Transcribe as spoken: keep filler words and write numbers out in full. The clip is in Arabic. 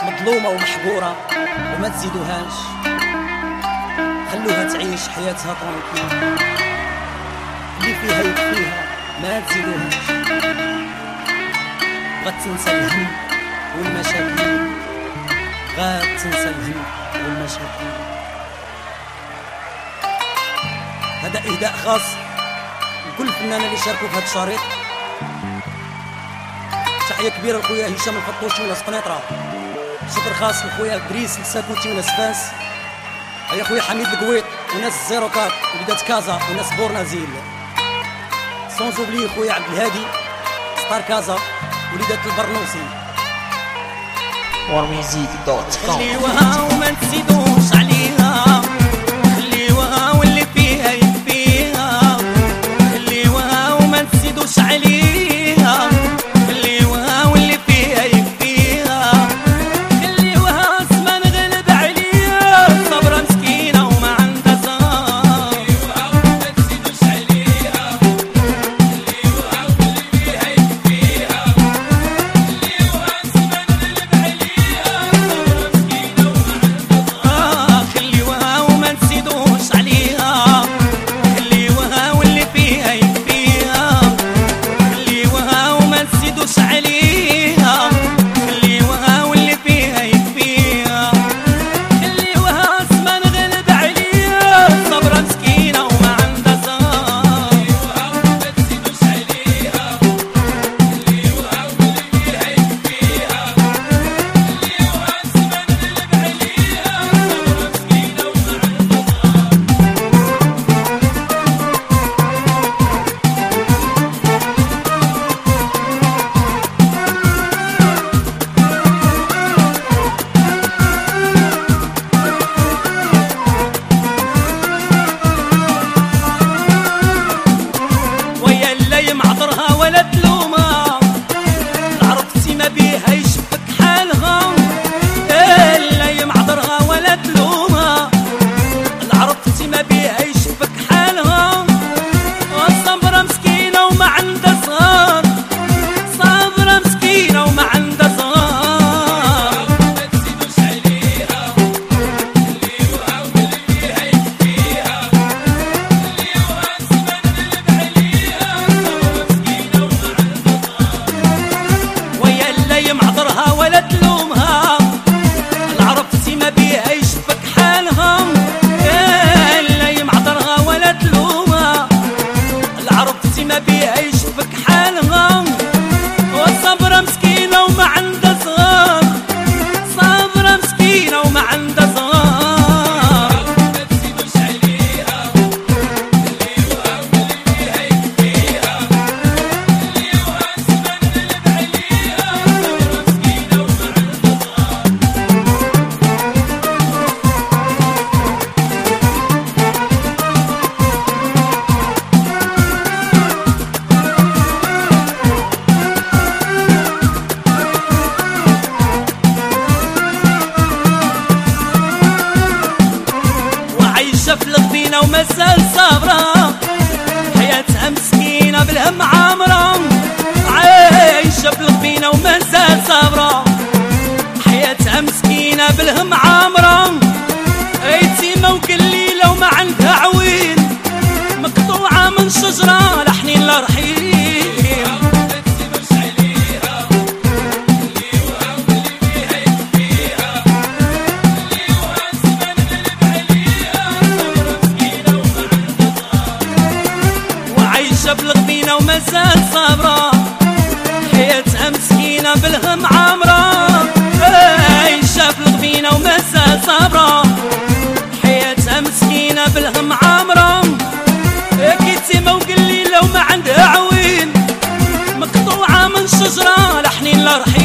مظلومة ومحقورة وما تزيدوهاش، خلوها تعيش حياتها طرونكيل، اللي فيها يكفيها ما تزيدوهاش. بغات تنسى الهم والمشاكل، بغات تنسى الهم والمشاكل. هذا إهداء خاص لكل فنانة اللي شاركوا في هذا الشريط. تحية كبيرة لخويا هشام الفطوشي من سقنيطرة، شكر خاص لخويا دريس الساكوتي من سفاس، هيا خويا حميد القويط وناس زيرو كات وليدات كازا وناس بورنازيل، سونز اوبلي خويا عبد الهادي ستار كازا وليدات البرنوسي. ورميزيك دوت كوم. خليوها وما تزيدوش عليها، خليوها واللي فيها يكفيها، خليوها وما تزيدوش عليها، خليوها واللي فيها يكفيها، خليوها زمان غلب عليها، صبرة مسكينة وما عندها زهر، خليوها وما تزيدوش عليها، خليوها واللي فيها يكفيها، خليوها زمان غلب عليها، صبرة مسكينة وما عندها زهر، خليوها وما تزيدوش عليها، خليوها واللي فيها يكفيها، خليوها وما تزيدوش عليها، خليوها واللي فيها يكفيها، خليوها زمان غلب عليها، صبرة مسكينة وما عندها زهر، خليوها وما تزيدوش عليها، خليوها واللي فيها يكفيها، خليوها زمان غلب عليها، صبرة مسكينة وما عندها زهر. ويا اللي معذرها ولا تلومها، عرفتي ما بيها يشفك حالها، اللي معذرها ولا تلومها، عرفتي ما بيها يشفك حالها، صبرة مسكينة وما عندها صغار، صبرة مسكينة وما عندها صغار، ما تزيدوش عليها، خليوها واللي فيها يكفيها، خليوها زمان غلب عليها، صبرة مسكينة وما عندها صغار. ويا اللي معذرها ولا تلومها، عرفتي ما بيها يشفك حالها، اللي معذرها ولا تلومها، عرفتي ما بيها يشفك حالها، وصبرة مسكينة وما عندها صغار، صبرة مسكينة وما عندها صغار، ما تزيدوش عليها، خليوها واللي فيها يكفيها، خليوها زمان غلب عليها، صبرة مسكينة وما عندها صغار. وعايشة في الغبينة ومازال صابرة، حياتها مسكينة بالهم عامرة، عايشة في الغبينة ومازال صابرة، حياتها مسكينة بالهم عامرة، يتيمة وكل ليلة وما عندها عوين، مقطوعة من شجرة لحنين لرحيم. وعايشة بالغبينة ومازال صابرة، حياتها مسكينة بالهم عامرة، عايشة بالغبينة ومازال صابرة، حياتها مسكينة بالهم عامرة، كيتيمة وقليلة وما عندها عوين، مقطوعة من شجرة لحنين لرحيم.